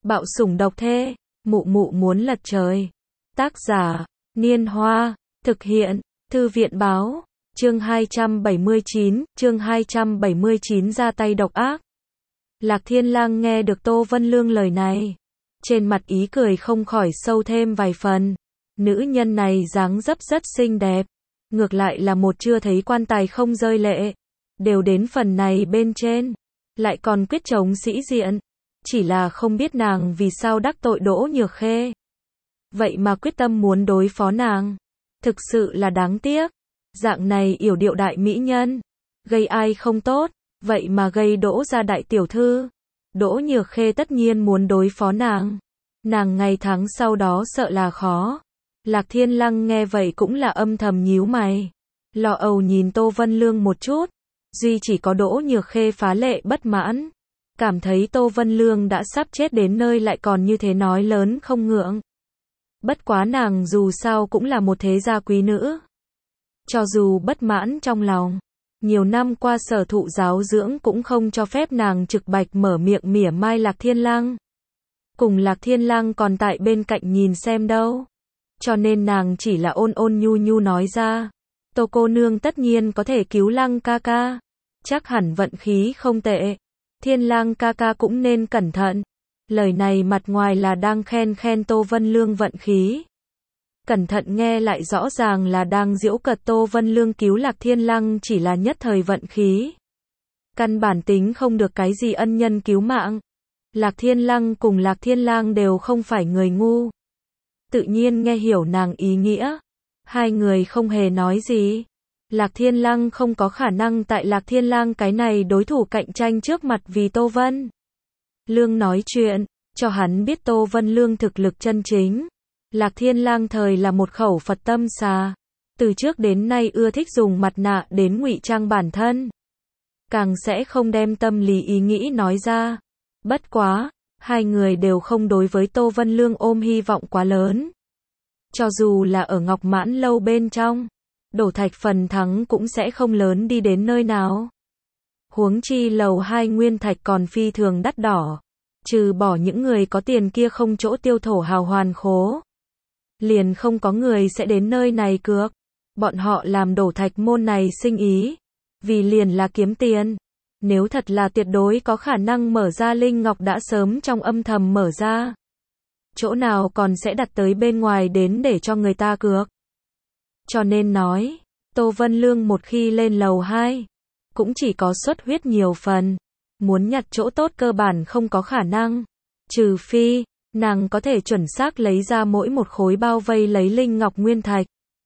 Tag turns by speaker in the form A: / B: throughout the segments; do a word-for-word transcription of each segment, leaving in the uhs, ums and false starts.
A: Bạo sủng độc thê, mụ mụ muốn lật trời. Tác giả, Niên Hoa, thực hiện, Thư viện báo, chương hai trăm bảy mươi chín, chương hai trăm bảy mươi chín ra tay độc ác. Lạc Thiên Lang nghe được Tô Vân Lương lời này, trên mặt ý cười không khỏi sâu thêm vài phần. Nữ nhân này dáng dấp rất xinh đẹp, ngược lại là một chưa thấy quan tài không rơi lệ. Đều đến phần này bên trên, lại còn quyết chống sĩ diện. Chỉ là không biết nàng vì sao đắc tội Đỗ Nhược Khê. Vậy mà quyết tâm muốn đối phó nàng. Thực sự là đáng tiếc. Dạng này yểu điệu đại mỹ nhân, gây ai không tốt, vậy mà gây Đỗ gia đại tiểu thư. Đỗ Nhược Khê tất nhiên muốn đối phó nàng. Nàng ngày tháng sau đó sợ là khó. Lạc Thiên Lăng nghe vậy cũng là âm thầm nhíu mày. Lo âu nhìn Tô Vân Lương một chút. Duy chỉ có Đỗ Nhược Khê phá lệ bất mãn. Cảm thấy Tô Vân Lương đã sắp chết đến nơi lại còn như thế nói lớn không ngượng. Bất quá nàng dù sao cũng là một thế gia quý nữ. Cho dù bất mãn trong lòng, nhiều năm qua sở thụ giáo dưỡng cũng không cho phép nàng trực bạch mở miệng mỉa mai Lạc Thiên Lăng. Cùng Lạc Thiên Lăng còn tại bên cạnh nhìn xem đâu. Cho nên nàng chỉ là ôn ôn nhu nhu nói ra. Tô cô nương tất nhiên có thể cứu Lăng ca ca. Chắc hẳn vận khí không tệ. Thiên Lang ca ca cũng nên cẩn thận. Lời này mặt ngoài là đang khen khen Tô Vân Lương vận khí. Cẩn thận nghe lại rõ ràng là đang giễu cợt Tô Vân Lương cứu Lạc Thiên Lăng chỉ là nhất thời vận khí. Căn bản tính không được cái gì ân nhân cứu mạng. Lạc Thiên Lăng cùng Lạc Thiên Lang đều không phải người ngu. Tự nhiên nghe hiểu nàng ý nghĩa. Hai người không hề nói gì. Lạc Thiên Lăng không có khả năng tại Lạc Thiên Lang cái này đối thủ cạnh tranh trước mặt vì Tô Vân Lương nói chuyện, cho hắn biết Tô Vân Lương thực lực chân chính. Lạc Thiên Lang thời là một khẩu Phật tâm xà, từ trước đến nay ưa thích dùng mặt nạ đến ngụy trang bản thân, càng sẽ không đem tâm lý ý nghĩ nói ra. Bất quá, hai người đều không đối với Tô Vân Lương ôm hy vọng quá lớn. Cho dù là ở Ngọc Mãn lâu bên trong, đổ thạch phần thắng cũng sẽ không lớn đi đến nơi nào. Huống chi lầu hai nguyên thạch còn phi thường đắt đỏ, trừ bỏ những người có tiền kia không chỗ tiêu thổ hào hoàn khố, liền không có người sẽ đến nơi này cược. Bọn họ làm đổ thạch môn này sinh ý, vì liền là kiếm tiền. Nếu thật là tuyệt đối có khả năng mở ra linh ngọc đã sớm trong âm thầm mở ra. Chỗ nào còn sẽ đặt tới bên ngoài đến để cho người ta cược. Cho nên nói, Tô Vân Lương một khi lên lầu hai, cũng chỉ có xuất huyết nhiều phần. Muốn nhặt chỗ tốt cơ bản không có khả năng. Trừ phi, nàng có thể chuẩn xác lấy ra mỗi một khối bao vây lấy linh ngọc nguyên thạch.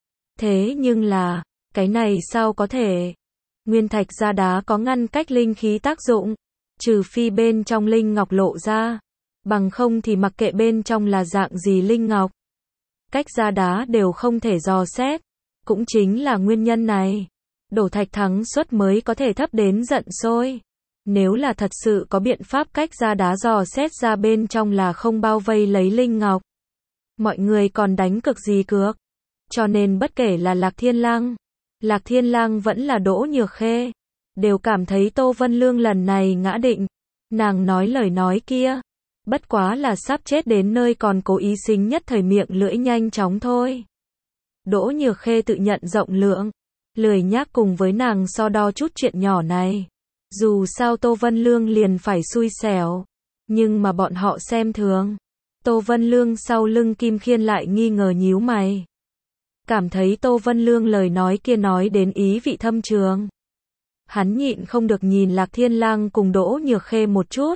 A: Thế nhưng là, cái này sao có thể? Nguyên thạch ra đá có ngăn cách linh khí tác dụng. Trừ phi bên trong linh ngọc lộ ra. Bằng không thì mặc kệ bên trong là dạng gì linh ngọc, cách ra đá đều không thể dò xét. Cũng chính là nguyên nhân này, đổ thạch thắng suất mới có thể thấp đến giận sôi. Nếu là thật sự có biện pháp cách ra đá dò xét ra bên trong là không bao vây lấy linh ngọc, mọi người còn đánh cực gì cược. Cho nên bất kể là Lạc Thiên Lang, Lạc Thiên Lang vẫn là Đỗ Nhược Khê, đều cảm thấy Tô Vân Lương lần này ngã định. Nàng nói lời nói kia, bất quá là sắp chết đến nơi còn cố ý xính nhất thời miệng lưỡi nhanh chóng thôi. Đỗ Nhược Khê tự nhận rộng lượng, lười nhác cùng với nàng so đo chút chuyện nhỏ này. Dù sao Tô Vân Lương liền phải xui xẻo, nhưng mà bọn họ xem thường. Tô Vân Lương sau lưng Kim Khiên lại nghi ngờ nhíu mày. Cảm thấy Tô Vân Lương lời nói kia nói đến ý vị thâm trường. Hắn nhịn không được nhìn Lạc Thiên Lang cùng Đỗ Nhược Khê một chút.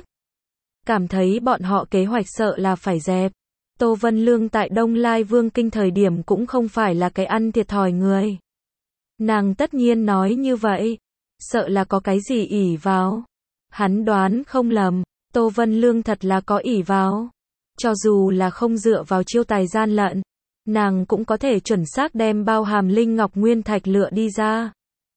A: Cảm thấy bọn họ kế hoạch sợ là phải dẹp. Tô Vân Lương tại Đông Lai Vương Kinh thời điểm cũng không phải là cái ăn thiệt thòi người. Nàng tất nhiên nói như vậy, sợ là có cái gì ỷ vào. Hắn đoán không lầm, Tô Vân Lương thật là có ỷ vào. Cho dù là không dựa vào chiêu tài gian lận, nàng cũng có thể chuẩn xác đem bao hàm linh ngọc nguyên thạch lựa đi ra.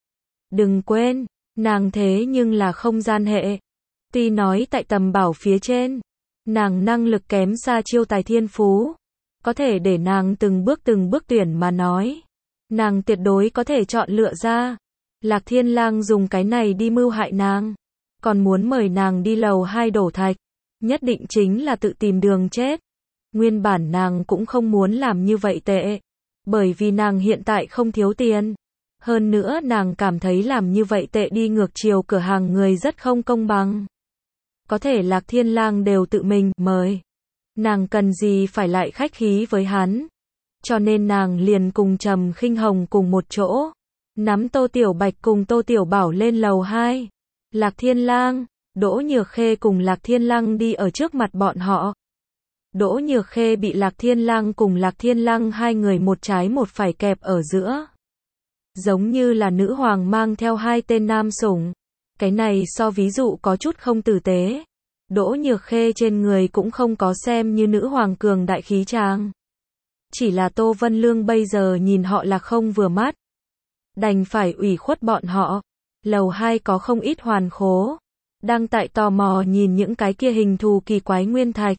A: Đừng quên, nàng thế nhưng là không gian hệ. Tuy nói tại tầm bảo phía trên, nàng năng lực kém xa chiêu tài thiên phú, có thể để nàng từng bước từng bước tuyển mà nói, nàng tuyệt đối có thể chọn lựa ra. Lạc Thiên Lang dùng cái này đi mưu hại nàng, còn muốn mời nàng đi lầu hai đổ thạch. nhất định chính là tự tìm đường chết. Nguyên bản nàng cũng không muốn làm như vậy tệ, bởi vì nàng hiện tại không thiếu tiền. Hơn nữa nàng cảm thấy làm như vậy tệ đi ngược chiều cửa hàng người rất không công bằng. Có thể Lạc Thiên Lang đều tự mình mời, nàng cần gì phải lại khách khí với hắn. Cho nên nàng liền cùng Trầm Khinh Hồng cùng một chỗ, nắm Tô Tiểu Bạch cùng Tô Tiểu Bảo lên lầu hai. Lạc Thiên Lang, Đỗ Nhược Khê cùng Lạc Thiên Lang đi ở trước mặt bọn họ. Đỗ Nhược Khê bị Lạc Thiên Lang cùng Lạc Thiên Lang hai người một trái một phải kẹp ở giữa. Giống như là nữ hoàng mang theo hai tên nam sủng. Cái này so ví dụ có chút không tử tế. Đỗ Nhược Khê trên người cũng không có xem như nữ hoàng cường đại khí tràng. Chỉ là Tô Vân Lương bây giờ nhìn họ là không vừa mắt. Đành phải ủy khuất bọn họ. Lầu hai có không ít hoàn khố, đang tại tò mò nhìn những cái kia hình thù kỳ quái nguyên thạch.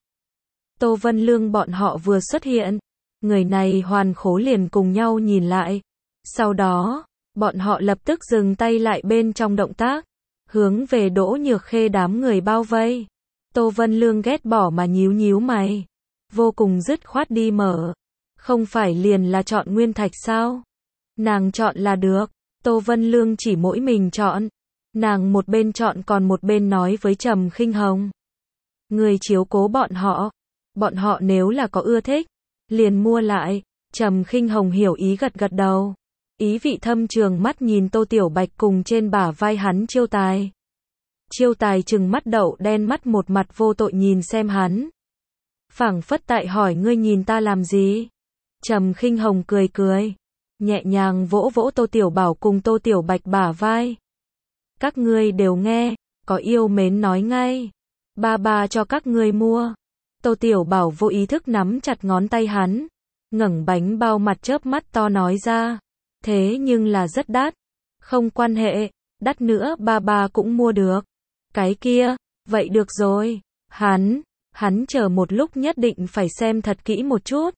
A: Tô Vân Lương bọn họ vừa xuất hiện, người này hoàn khố liền cùng nhau nhìn lại. Sau đó, bọn họ lập tức dừng tay lại bên trong động tác, hướng về Đỗ Nhược Khê đám người bao vây. Tô Vân Lương ghét bỏ mà nhíu nhíu mày, vô cùng dứt khoát đi mở. Không phải liền là chọn nguyên thạch sao? Nàng chọn là được. Tô Vân Lương chỉ mỗi mình chọn. Nàng một bên chọn còn một bên nói với Trầm Khinh Hồng. Người chiếu cố bọn họ. Bọn họ nếu là có ưa thích, liền mua lại. Trầm Khinh Hồng hiểu ý gật gật đầu. Ý vị thâm trường mắt nhìn Tô Tiểu Bạch cùng trên bả vai hắn Chiêu Tài. Chiêu Tài trừng mắt đậu đen mắt một mặt vô tội nhìn xem hắn. Phảng phất tại hỏi ngươi nhìn ta làm gì? Trầm Khinh Hồng cười cười, nhẹ nhàng vỗ vỗ Tô Tiểu Bảo cùng Tô Tiểu Bạch bả vai. Các ngươi đều nghe, có yêu mến nói ngay. Ba ba cho các ngươi mua. Tô Tiểu Bảo vô ý thức nắm chặt ngón tay hắn, ngẩng bánh bao mặt chớp mắt to nói ra. Thế nhưng là rất đắt. Không quan hệ, đắt nữa ba ba cũng mua được. Cái kia, vậy được rồi. Hắn, hắn chờ một lúc nhất định phải xem thật kỹ một chút.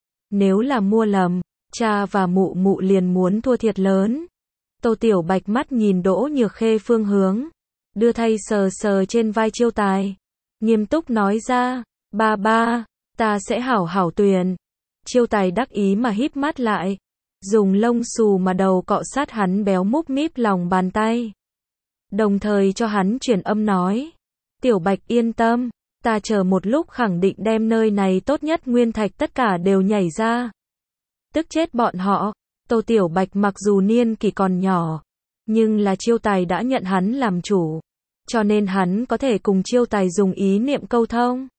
A: Nếu là mua lầm, cha và mụ mụ liền muốn thua thiệt lớn. Tô Tiểu Bạch mắt nhìn Đỗ Nhược Khê phương hướng, đưa tay sờ sờ trên vai Chiêu Tài, nghiêm túc nói ra, ba ba, ta sẽ hảo hảo tuyển. Chiêu Tài đắc ý mà híp mắt lại, dùng lông xù mà đầu cọ sát hắn béo múp míp lòng bàn tay. Đồng thời cho hắn truyền âm nói, Tiểu Bạch yên tâm, ta chờ một lúc khẳng định đem nơi này tốt nhất nguyên thạch tất cả đều nhảy ra. Tức chết bọn họ. Tô Tiểu Bạch mặc dù niên kỷ còn nhỏ, nhưng là Chiêu Tài đã nhận hắn làm chủ, cho nên hắn có thể cùng Chiêu Tài dùng ý niệm câu thông.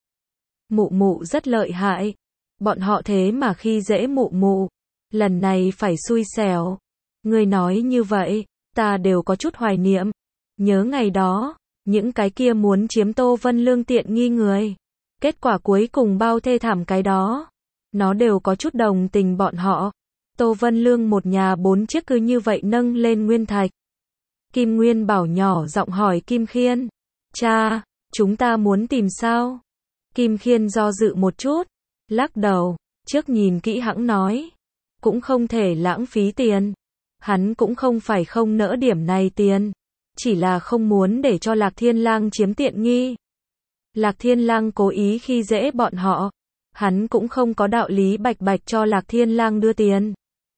A: Mụ mụ rất lợi hại, bọn họ thế mà khi dễ mụ mụ, lần này phải xui xẻo. Ngươi nói như vậy, ta đều có chút hoài niệm. Nhớ ngày đó, những cái kia muốn chiếm Tô Vân Lương tiện nghi người, kết quả cuối cùng bao thê thảm cái đó. Nó đều có chút đồng tình bọn họ. Tô Vân Lương một nhà bốn chiếc cứ như vậy nâng lên nguyên thạch. Kim Nguyên Bảo nhỏ giọng hỏi Kim Khiên, cha, chúng ta muốn tìm sao? Kim Khiên do dự một chút, lắc đầu, trước nhìn kỹ hãng nói, cũng không thể lãng phí tiền. Hắn cũng không phải không nỡ điểm này tiền, chỉ là không muốn để cho Lạc Thiên Lang chiếm tiện nghi. Lạc Thiên Lang cố ý khi dễ bọn họ, hắn cũng không có đạo lý bạch bạch cho Lạc Thiên Lang đưa tiền.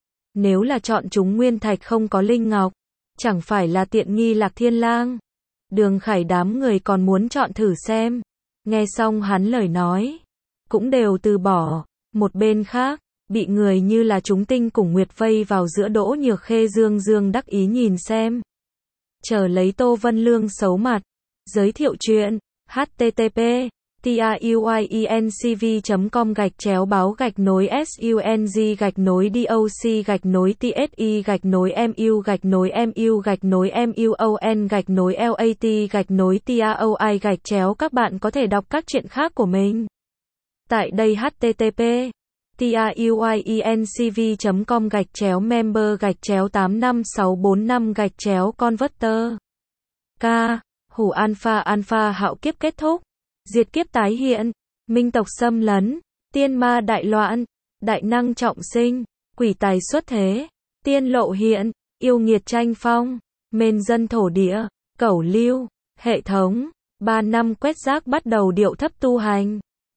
A: Nếu là chọn chúng nguyên thạch không có linh ngọc, chẳng phải là tiện nghi Lạc Thiên Lang. Đường Khải đám người còn muốn chọn thử xem. Nghe xong hắn lời nói, cũng đều từ bỏ. Một bên khác, bị người như là chúng tinh cùng nguyệt vây vào giữa Đỗ Nhược Khê dương dương đắc ý nhìn xem. Chờ lấy Tô Vân Lương xấu mặt. Giới thiệu chuyện, http tuyencv chấm com gạch chéo báo gạch nối sung gạch nối doc gạch nối tsi gạch nối mu gạch nối mu gạch nối muon gạch nối lat gạch nối taoi gạch chéo. Các bạn có thể đọc các chuyện khác của mình tại đây. Http tuyencv chấm com gạch chéo member gạch chéo tám năm sáu bốn năm gạch chéo converter. K. Hủ alpha alpha hạo kiếp kết thúc. Diệt kiếp tái hiện, minh tộc xâm lấn, tiên ma đại loạn, đại năng trọng sinh, quỷ tài xuất thế, tiên lộ hiện, yêu nghiệt tranh phong, mên dân thổ địa, cẩu lưu, hệ thống, Ba năm quét rác bắt đầu điệu thấp tu hành.